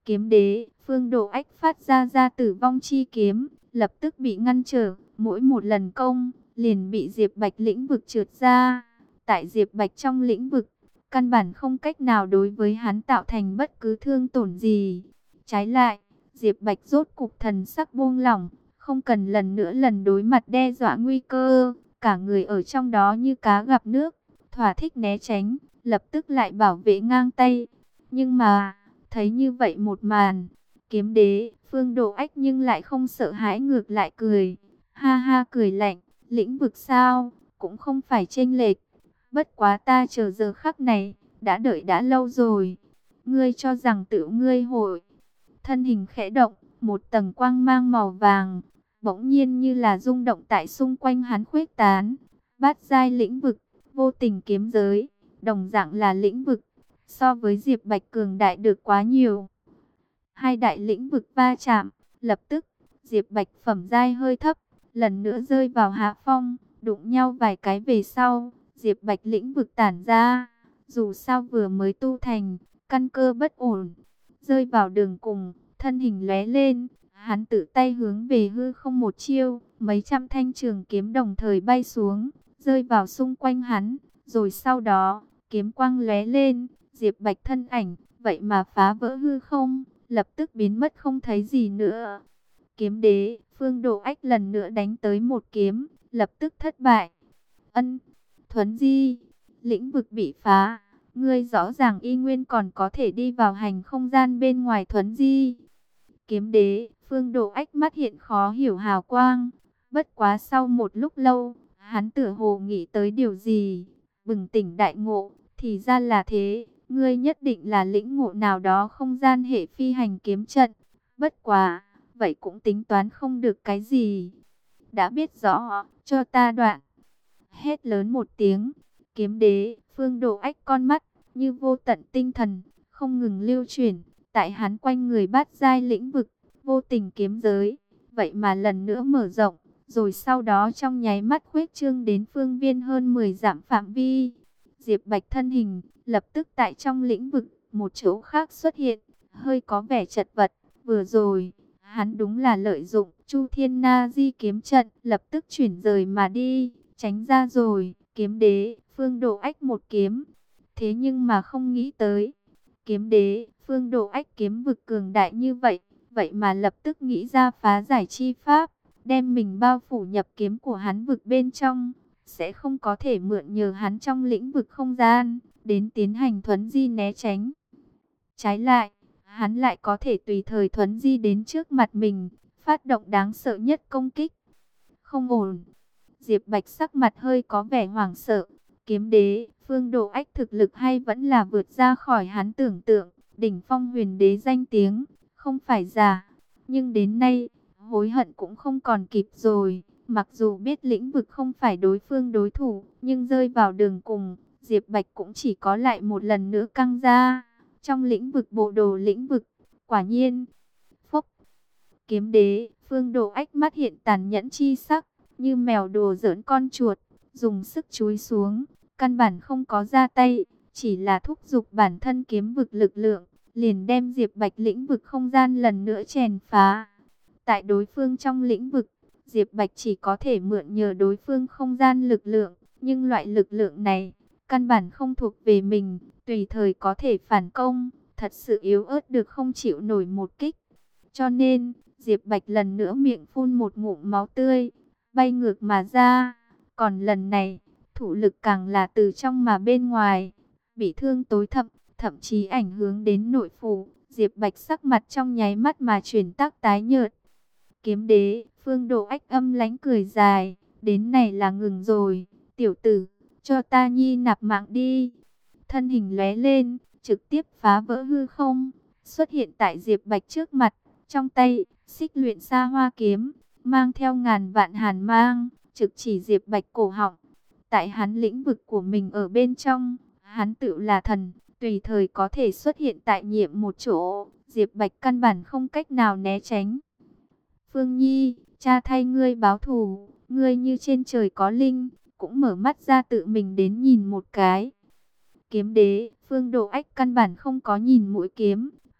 Kiếm đế, Phương Độ Ách phát ra tử vong chi kiếm, lập tức bị ngăn trở, mỗi một lần công, liền bị Diệp Bạch lĩnh vực trượt ra. Tại Diệp Bạch trong lĩnh vực, căn bản không cách nào đối với hắn tạo thành bất cứ thương tổn gì. Trái lại, Diệp Bạch rốt cục thần sắc buông lỏng, không cần lần đối mặt đe dọa nguy cơ, cả người ở trong đó như cá gặp nước, thỏa thích né tránh, lập tức lại bảo vệ ngang tay. Nhưng mà, thấy như vậy một màn, kiếm đế, Phương Độ Ách nhưng lại không sợ hãi, ngược lại cười, ha ha cười lạnh, lĩnh vực sao, cũng không phải chênh lệch, bất quá ta chờ giờ khắc này, đã đợi đã lâu rồi, ngươi cho rằng tự ngươi hội. Thân hình khẽ động, một tầng quang mang màu vàng, bỗng nhiên như là rung động tại xung quanh hắn khuếch tán, bát giai lĩnh vực, vô tình kiếm giới, đồng dạng là lĩnh vực, so với Diệp Bạch cường đại được quá nhiều. Hai đại lĩnh vực va chạm, lập tức, Diệp Bạch phẩm giai hơi thấp, lần nữa rơi vào hạ phong, đụng nhau vài cái về sau, Diệp Bạch lĩnh vực tản ra, dù sao vừa mới tu thành, căn cơ bất ổn, rơi vào đường cùng, thân hình lóe lên, hắn tự tay hướng về hư không một chiêu, mấy trăm thanh trường kiếm đồng thời bay xuống, rơi vào xung quanh hắn, rồi sau đó, kiếm quang lóe lên, Diệp Bạch thân ảnh, vậy mà phá vỡ hư không, lập tức biến mất không thấy gì nữa. Kiếm đế, Phương Độ Ách lần nữa đánh tới một kiếm, lập tức thất bại. Thuấn di, lĩnh vực bị phá, ngươi rõ ràng y nguyên còn có thể đi vào hành không gian bên ngoài thuấn di. Kiếm đế, Phương Độ Ách mắt hiện khó hiểu hào quang, bất quá sau một lúc lâu, hắn tựa hồ nghĩ tới điều gì, bừng tỉnh đại ngộ, thì ra là thế, ngươi nhất định là lĩnh ngộ nào đó không gian hệ phi hành kiếm trận, bất quá, vậy cũng tính toán không được cái gì. Đã biết rõ, cho ta đoạn. Hét lớn một tiếng, kiếm đế, Phương Độ Ách con mắt, như vô tận tinh thần, không ngừng lưu chuyển, tại hắn quanh người bát giai lĩnh vực, vô tình kiếm giới, vậy mà lần nữa mở rộng, rồi sau đó trong nháy mắt khuếch trương đến phương viên hơn 10 dặm phạm vi. Diệp Bạch thân hình, lập tức tại trong lĩnh vực, một chỗ khác xuất hiện, hơi có vẻ chật vật, vừa rồi, hắn đúng là lợi dụng Chu Thiên Na Di kiếm trận, lập tức chuyển rời mà đi, tránh ra rồi, kiếm đế, Phương Độ Ách một kiếm. Thế nhưng mà không nghĩ tới, kiếm đế, Phương Độ Ách kiếm vực cường đại như vậy, vậy mà lập tức nghĩ ra phá giải chi pháp, đem mình bao phủ nhập kiếm của hắn vực bên trong, sẽ không có thể mượn nhờ hắn trong lĩnh vực không gian, đến tiến hành thuấn di né tránh. Trái lại, hắn lại có thể tùy thời thuấn di đến trước mặt mình, phát động đáng sợ nhất công kích. Không ổn. Diệp Bạch sắc mặt hơi có vẻ hoảng sợ. Kiếm đế, Phương Độ Ách thực lực hay vẫn là vượt ra khỏi hắn tưởng tượng. Đỉnh phong huyền đế danh tiếng, không phải giả. Nhưng đến nay, hối hận cũng không còn kịp rồi. Mặc dù biết lĩnh vực không phải đối phương đối thủ, nhưng rơi vào đường cùng, Diệp Bạch cũng chỉ có lại một lần nữa căng ra. Trong lĩnh vực bộ đồ lĩnh vực, quả nhiên, phốc, kiếm đế, Phương Độ Ách mắt hiện tàn nhẫn chi sắc, như mèo đùa giỡn con chuột, dùng sức chúi xuống, căn bản không có ra tay, chỉ là thúc giục bản thân kiếm vực lực lượng, liền đem Diệp Bạch lĩnh vực không gian lần nữa chèn phá. Tại đối phương trong lĩnh vực, Diệp Bạch chỉ có thể mượn nhờ đối phương không gian lực lượng, nhưng loại lực lượng này, căn bản không thuộc về mình, tùy thời có thể phản công, thật sự yếu ớt được không chịu nổi một kích. Cho nên, Diệp Bạch lần nữa miệng phun một ngụm máu tươi, bay ngược mà ra. Còn lần này, thủ lực càng là từ trong mà bên ngoài, bị thương tối thậm, thậm chí ảnh hưởng đến nội phủ. Diệp Bạch sắc mặt trong nháy mắt mà chuyển tác tái nhợt. Kiếm đế, Phương Độ Ách âm lãnh cười dài, đến này là ngừng rồi, tiểu tử, cho ta nhi nạp mạng đi. Thân hình lóe lên, trực tiếp phá vỡ hư không, xuất hiện tại Diệp Bạch trước mặt, trong tay, xích luyện xa hoa kiếm, mang theo ngàn vạn hàn mang, trực chỉ Diệp Bạch cổ họng. Tại hắn lĩnh vực của mình ở bên trong, hắn tự là thần, tùy thời có thể xuất hiện tại nhiệm một chỗ, Diệp Bạch căn bản không cách nào né tránh. Phương Nhi, cha thay ngươi báo thù, ngươi như trên trời có linh, cũng mở mắt ra tự mình đến nhìn một cái. Kiếm đế, Phương Độ Ách căn bản không có nhìn mũi kiếm,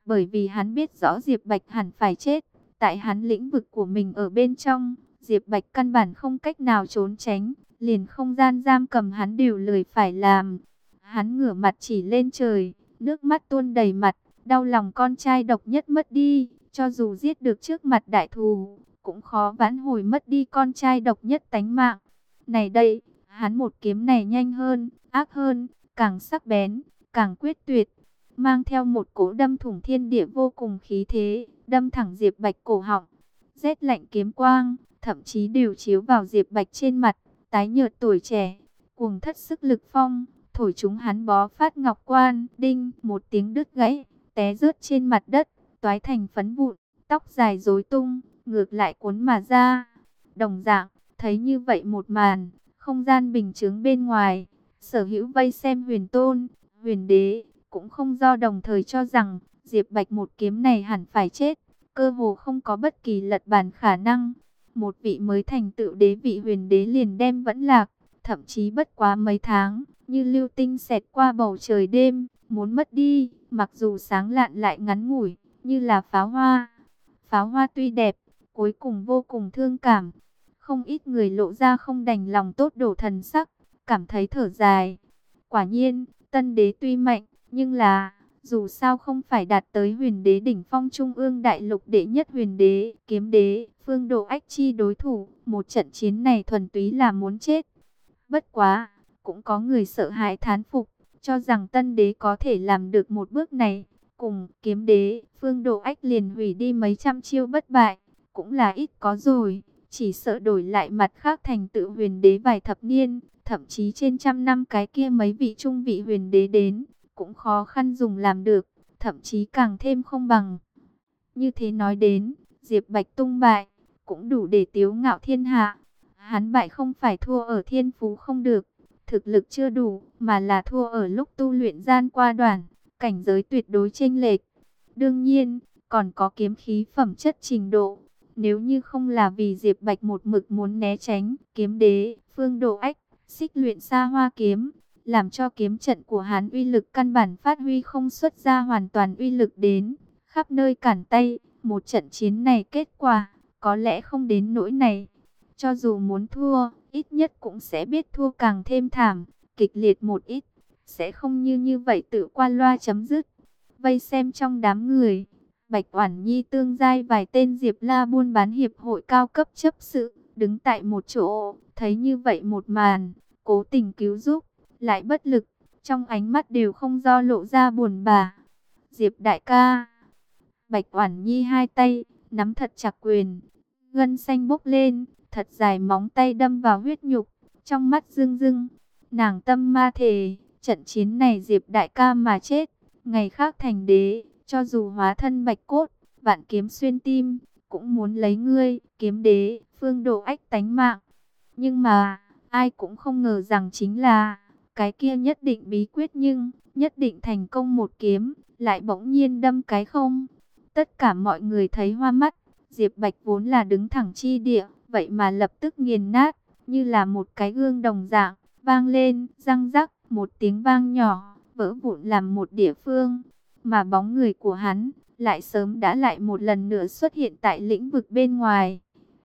bởi vì hắn biết rõ Diệp Bạch hẳn phải chết. Tại hắn lĩnh vực của mình ở bên trong, Diệp Bạch căn bản không cách nào trốn tránh, liền không gian giam cầm hắn đều lười phải làm. Hắn ngửa mặt chỉ lên trời, nước mắt tuôn đầy mặt, đau lòng con trai độc nhất mất đi, cho dù giết được trước mặt đại thù, cũng khó vãn hồi mất đi con trai độc nhất tánh mạng. Này đây, hắn một kiếm này nhanh hơn, ác hơn, càng sắc bén, càng quyết tuyệt, mang theo một cỗ đâm thủng thiên địa vô cùng khí thế, đâm thẳng Diệp Bạch cổ họng. Rét lạnh kiếm quang, thậm chí đều chiếu vào Diệp Bạch trên mặt, tái nhợt tuổi trẻ, cuồng thất sức lực phong, thổi chúng hắn bó phát ngọc quan, đinh, một tiếng đứt gãy, té rớt trên mặt đất, toái thành phấn vụn, tóc dài rối tung, ngược lại cuốn mà ra. Đồng dạng, thấy như vậy một màn, không gian bình chứng bên ngoài, sở hữu vây xem Huyền Tôn, Huyền Đế, cũng không do đồng thời cho rằng Diệp Bạch một kiếm này hẳn phải chết, cơ hồ không có bất kỳ lật bàn khả năng. Một vị mới thành tựu đế vị Huyền Đế liền đem vẫn lạc, thậm chí bất quá mấy tháng, như lưu tinh xẹt qua bầu trời đêm, muốn mất đi, mặc dù sáng lạn lại ngắn ngủi, như là pháo hoa. Pháo hoa tuy đẹp, cuối cùng vô cùng thương cảm. Không ít người lộ ra không đành lòng tốt đổ thần sắc, cảm thấy thở dài. Quả nhiên, tân đế tuy mạnh, nhưng là, dù sao không phải đạt tới Huyền Đế đỉnh phong trung ương đại lục đệ nhất Huyền Đế, kiếm đế, Phương Độ Ách chi đối thủ. Một trận chiến này thuần túy là muốn chết. Bất quá, cũng có người sợ hãi thán phục, cho rằng tân đế có thể làm được một bước này. Cùng kiếm đế, Phương Độ Ách liền hủy đi mấy trăm chiêu bất bại, cũng là ít có rồi. Chỉ sợ đổi lại mặt khác thành tựu Huyền Đế vài thập niên, thậm chí trên trăm năm cái kia mấy vị trung vị Huyền Đế đến, cũng khó khăn dùng làm được, thậm chí càng thêm không bằng. Như thế nói đến, Diệp Bạch tung bại, cũng đủ để tiếu ngạo thiên hạ. Hắn bại không phải thua ở thiên phú không được, thực lực chưa đủ, mà là thua ở lúc tu luyện gian qua đoạn, cảnh giới tuyệt đối chênh lệch. Đương nhiên, còn có kiếm khí phẩm chất trình độ. Nếu như không là vì Diệp Bạch một mực muốn né tránh kiếm đế, Phương Độ Ách, xích luyện xa hoa kiếm, làm cho kiếm trận của hắn uy lực căn bản phát huy không xuất ra hoàn toàn uy lực đến, khắp nơi cản tay, một trận chiến này kết quả, có lẽ không đến nỗi này. Cho dù muốn thua, ít nhất cũng sẽ biết thua càng thêm thảm, kịch liệt một ít, sẽ không như vậy tự qua loa chấm dứt. Vây xem trong đám người, Bạch Oản Nhi tương giai vài tên Diệp La buôn bán hiệp hội cao cấp chấp sự, đứng tại một chỗ, thấy như vậy một màn, cố tình cứu giúp, lại bất lực, trong ánh mắt đều không do lộ ra buồn bã. Diệp đại ca. Bạch Oản Nhi hai tay nắm thật chặt quyền, gân xanh bốc lên, thật dài móng tay đâm vào huyết nhục, trong mắt rưng rưng. Nàng tâm ma thề, trận chiến này Diệp đại ca mà chết, ngày khác thành đế, cho dù hóa thân bạch cốt, vạn kiếm xuyên tim, cũng muốn lấy ngươi, kiếm đế, Phương Độ Ách tánh mạng. Nhưng mà, ai cũng không ngờ rằng chính là, cái kia nhất định bí quyết nhưng, nhất định thành công một kiếm, lại bỗng nhiên đâm cái không. Tất cả mọi người thấy hoa mắt, Diệp Bạch vốn là đứng thẳng chi địa, vậy mà lập tức nghiền nát, như là một cái gương đồng dạng, vang lên, răng rắc, một tiếng vang nhỏ, vỡ vụn làm một địa phương. Mà bóng người của hắn, lại sớm đã lại một lần nữa xuất hiện tại lĩnh vực bên ngoài.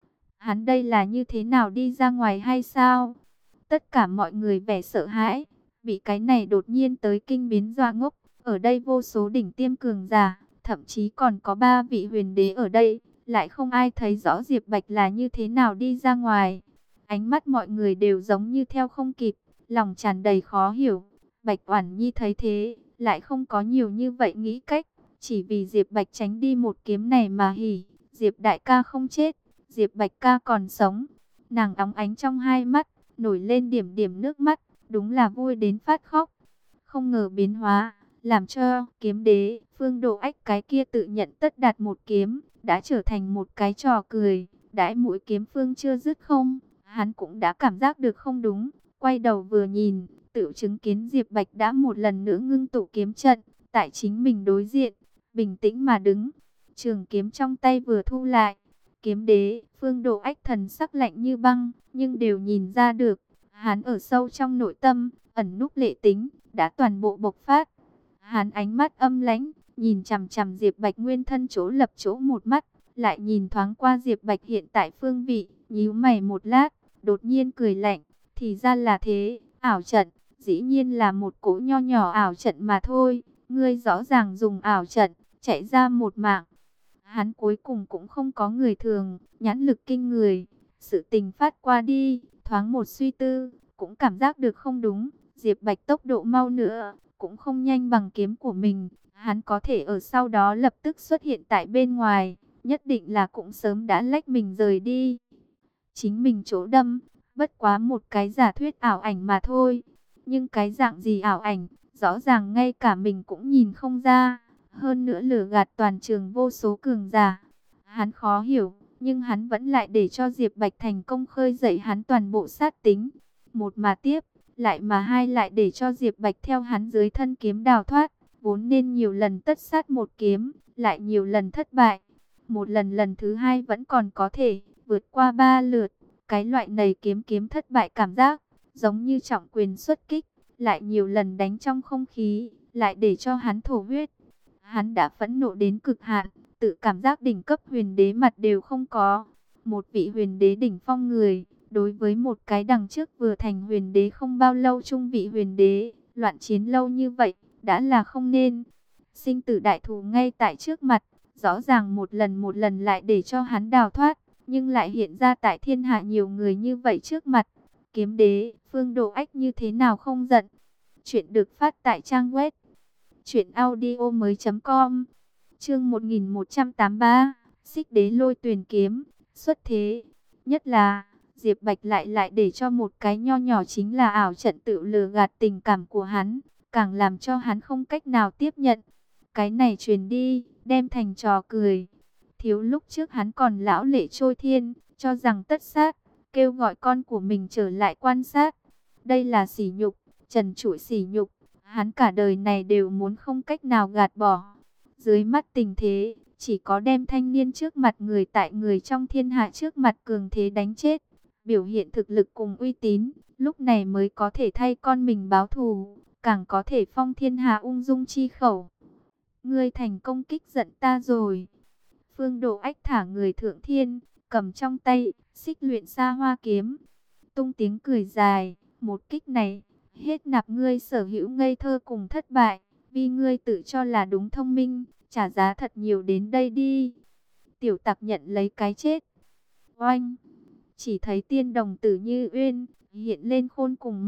Hắn đây là như thế nào đi ra ngoài hay sao? Tất cả mọi người vẻ sợ hãi, bị cái này đột nhiên tới kinh biến dọa ngốc. Ở đây vô số đỉnh tiêm cường giả, thậm chí còn có 3 vị huyền đế ở đây, lại không ai thấy rõ Diệp Bạch là như thế nào đi ra ngoài. Ánh mắt mọi người đều giống như theo không kịp, lòng tràn đầy khó hiểu. Bạch Oản Nhi thấy thế, lại không có nhiều như vậy nghĩ cách, chỉ vì Diệp Bạch tránh đi một kiếm này mà hỉ. Diệp đại ca không chết, Diệp Bạch ca còn sống. Nàng óng ánh trong hai mắt, nổi lên điểm điểm nước mắt, đúng là vui đến phát khóc. Không ngờ biến hóa, làm cho kiếm đế, Phương Độ Ách cái kia tự nhận tất đạt một kiếm, đã trở thành một cái trò cười. Đãi mũi kiếm phương chưa dứt không, hắn cũng đã cảm giác được không đúng, quay đầu vừa nhìn, tự chứng kiến Diệp Bạch đã một lần nữa ngưng tụ kiếm trận, tại chính mình đối diện, bình tĩnh mà đứng. Trường kiếm trong tay vừa thu lại, kiếm đế, Phương Độ Ách thần sắc lạnh như băng, nhưng đều nhìn ra được, hắn ở sâu trong nội tâm, ẩn núp lệ tính, đã toàn bộ bộc phát. Hắn ánh mắt âm lãnh, nhìn chằm chằm Diệp Bạch nguyên thân chỗ lập chỗ một mắt, lại nhìn thoáng qua Diệp Bạch hiện tại phương vị, nhíu mày một lát, đột nhiên cười lạnh, thì ra là thế, ảo trận, dĩ nhiên là một cỗ nho nhỏ ảo trận mà thôi, ngươi rõ ràng dùng ảo trận, chạy ra một mạng. Hắn cuối cùng cũng không có người thường, nhãn lực kinh người, sự tình phát qua đi, thoáng một suy tư, cũng cảm giác được không đúng, Diệp Bạch tốc độ mau nữa, cũng không nhanh bằng kiếm của mình, hắn có thể ở sau đó lập tức xuất hiện tại bên ngoài, nhất định là cũng sớm đã lách mình rời đi. Chính mình chỗ đâm, bất quá một cái giả thuyết ảo ảnh mà thôi, nhưng cái dạng gì ảo ảnh, rõ ràng ngay cả mình cũng nhìn không ra, hơn nữa lừa gạt toàn trường vô số cường giả. Hắn khó hiểu, nhưng hắn vẫn lại để cho Diệp Bạch thành công khơi dậy hắn toàn bộ sát tính. Một mà tiếp, lại mà hai lại để cho Diệp Bạch theo hắn dưới thân kiếm đào thoát, vốn nên nhiều lần tất sát một kiếm, lại nhiều lần thất bại. Một lần thứ hai vẫn còn có thể vượt qua ba lượt, cái loại này kiếm kiếm thất bại cảm giác, giống như trọng quyền xuất kích, lại nhiều lần đánh trong không khí, lại để cho hắn thổ huyết. Hắn đã phẫn nộ đến cực hạn, tự cảm giác đỉnh cấp huyền đế mặt đều không có. Một vị huyền đế đỉnh phong người, đối với một cái đằng trước vừa thành huyền đế không bao lâu trung vị huyền đế, loạn chiến lâu như vậy, đã là không nên. Sinh tử đại thù ngay tại trước mặt, rõ ràng một lần lại để cho hắn đào thoát, nhưng lại hiện ra tại thiên hạ nhiều người như vậy trước mặt. Kiếm đế, Phương Độ Ách như thế nào không giận? Chuyện được phát tại trang web truyệnaudiomoi.com. Chương 1183, Xích Đế Lôi Tuyền kiếm, xuất thế. Nhất là Diệp Bạch lại để cho một cái nho nhỏ chính là ảo trận tự lừa gạt tình cảm của hắn, càng làm cho hắn không cách nào tiếp nhận. Cái này truyền đi, đem thành trò cười. Thiếu lúc trước hắn còn lão lệ trôi thiên, cho rằng tất sát, kêu gọi con của mình trở lại quan sát. Đây là sỉ nhục, trần trụi sỉ nhục, hắn cả đời này đều muốn không cách nào gạt bỏ. Dưới mắt tình thế, chỉ có đem thanh niên trước mặt người tại người trong thiên hạ trước mặt cường thế đánh chết, biểu hiện thực lực cùng uy tín, lúc này mới có thể thay con mình báo thù, càng có thể phong thiên hạ ung dung chi khẩu. Ngươi thành công kích giận ta rồi. Phương Độ Ách thả người thượng thiên, cầm trong tay xích luyện xa hoa kiếm, tung tiếng cười dài. Một kích này, hết nạp ngươi sở hữu ngây thơ cùng thất bại, vì ngươi tự cho là đúng thông minh, trả giá thật nhiều đến đây đi. Tiểu tặc nhận lấy cái chết. Oanh! Chỉ thấy tiên đồng tử Như Uyên hiện lên khôn cùng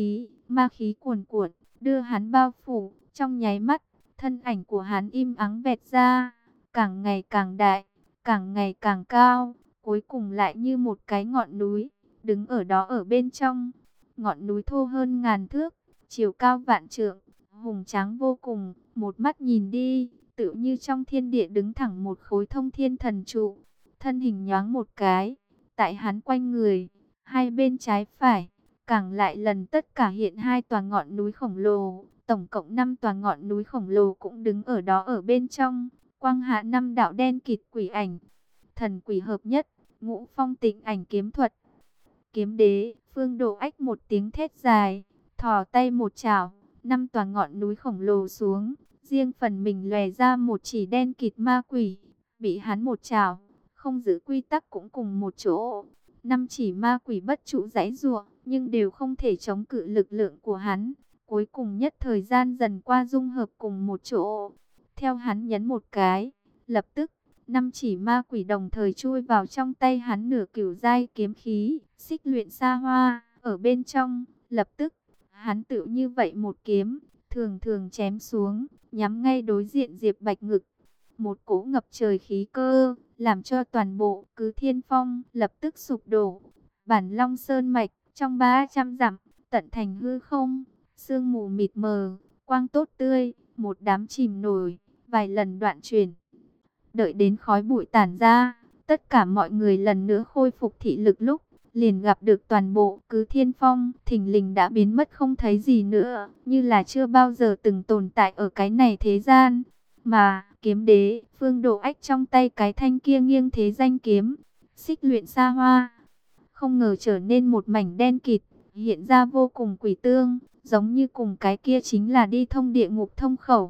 ma khí cuồn cuộn, đưa hắn bao phủ, trong nháy mắt, thân ảnh của hắn im ắng vẹt ra, càng ngày càng đại, càng ngày càng cao, cuối cùng lại như một cái ngọn núi, đứng ở đó ở bên trong. Ngọn núi thô hơn ngàn thước, chiều cao vạn trượng, hùng tráng vô cùng, một mắt nhìn đi, tựa như trong thiên địa đứng thẳng một khối thông thiên thần trụ. Thân hình nhoáng một cái, tại hắn quanh người, hai bên trái phải, càng lại lần tất cả hiện hai tòa ngọn núi khổng lồ, tổng cộng 5 tòa ngọn núi khổng lồ cũng đứng ở đó ở bên trong. Quang hạ 5 đạo đen kịt quỷ ảnh, thần quỷ hợp nhất, Ngũ Phong Tịnh Ảnh kiếm thuật. Kiếm đế, Phương Độ Ách một tiếng thét dài, thò tay một chảo, 5 tòa ngọn núi khổng lồ xuống, riêng phần mình lòe ra một chỉ đen kịt ma quỷ, bị hắn một chảo, không giữ quy tắc cũng cùng một chỗ. 5 chỉ ma quỷ bất trụ giãy giụa, nhưng đều không thể chống cự lực lượng của hắn. Cuối cùng nhất thời gian dần qua dung hợp cùng một chỗ. Theo hắn nhấn một cái, lập tức 5 chỉ ma quỷ đồng thời chui vào trong tay hắn nửa cửu giai kiếm khí, xích luyện xa hoa, ở bên trong, lập tức, hắn tự như vậy một kiếm, thường thường chém xuống, nhắm ngay đối diện Diệp Bạch ngực. Một cỗ ngập trời khí cơ, làm cho toàn bộ Cứ Thiên Phong lập tức sụp đổ. Bản Long Sơn Mạch, trong 300 dặm, tận thành hư không, sương mù mịt mờ, quang tốt tươi, một đám chìm nổi, vài lần đoạn chuyển. Đợi đến khói bụi tản ra, tất cả mọi người lần nữa khôi phục thị lực lúc, liền gặp được toàn bộ Cứ Thiên Phong, thình lình đã biến mất không thấy gì nữa, như là chưa bao giờ từng tồn tại ở cái này thế gian. Mà, kiếm đế, Phương Độ Ách trong tay cái thanh kia nghiêng thế danh kiếm, xích luyện xa hoa, không ngờ trở nên một mảnh đen kịt, hiện ra vô cùng quỷ tương, giống như cùng cái kia chính là đi thông địa ngục thông khẩu.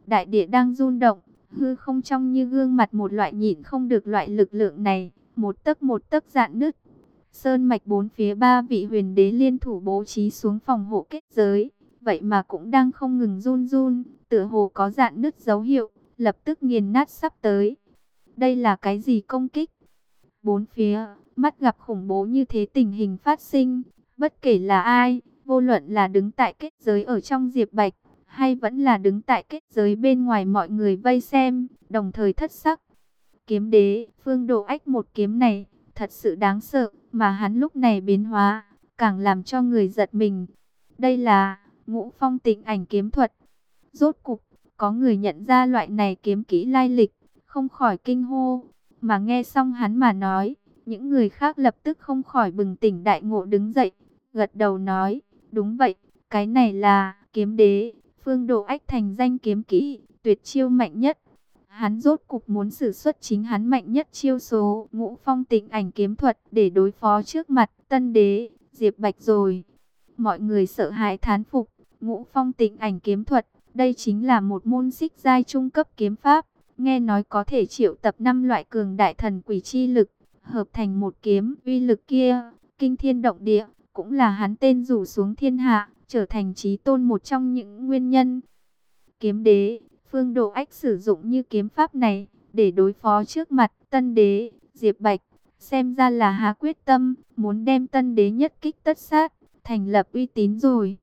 đại địa đang rung động, hư không trong như gương mặt một loại nhịn không được loại lực lượng này, một tấc rạn nứt. Sơn mạch bốn phía ba vị huyền đế liên thủ bố trí xuống phòng hộ kết giới, vậy mà cũng đang không ngừng run run, tựa hồ có rạn nứt dấu hiệu, lập tức nghiền nát sắp tới. Đây là cái gì công kích? Bốn phía, mắt gặp khủng bố như thế tình hình phát sinh, bất kể là ai, vô luận là đứng tại kết giới ở trong Diệp Bạch, hay vẫn là đứng tại kết giới bên ngoài mọi người vây xem, đồng thời thất sắc. Kiếm đế, Phương Độ Ách một kiếm này, thật sự đáng sợ, mà hắn lúc này biến hóa, càng làm cho người giật mình. Đây là Ngũ Phong Tịnh Ảnh kiếm thuật. Rốt cục, có người nhận ra loại này kiếm kỹ lai lịch, không khỏi kinh hô. Mà nghe xong hắn mà nói, những người khác lập tức không khỏi bừng tỉnh đại ngộ đứng dậy, gật đầu nói, đúng vậy, cái này là kiếm đế, Phương Độ Ách thành danh kiếm kỹ, tuyệt chiêu mạnh nhất. Hắn rốt cục muốn sử xuất chính hắn mạnh nhất chiêu số Ngũ Phong Tịnh Ảnh kiếm thuật để đối phó trước mặt tân đế, Diệp Bạch rồi. Mọi người sợ hãi thán phục, Ngũ Phong Tịnh Ảnh kiếm thuật, đây chính là một môn xích giai trung cấp kiếm pháp. Nghe nói có thể triệu tập 5 loại cường đại thần quỷ chi lực, hợp thành một kiếm, uy lực kia, kinh thiên động địa, cũng là hắn tên rủ xuống thiên hạ, trở thành chí tôn một trong những nguyên nhân. Kiếm đế, Phương Độ Ách sử dụng như kiếm pháp này, để đối phó trước mặt tân đế, Diệp Bạch, xem ra là hạ quyết tâm, muốn đem tân đế nhất kích tất sát, thành lập uy tín rồi.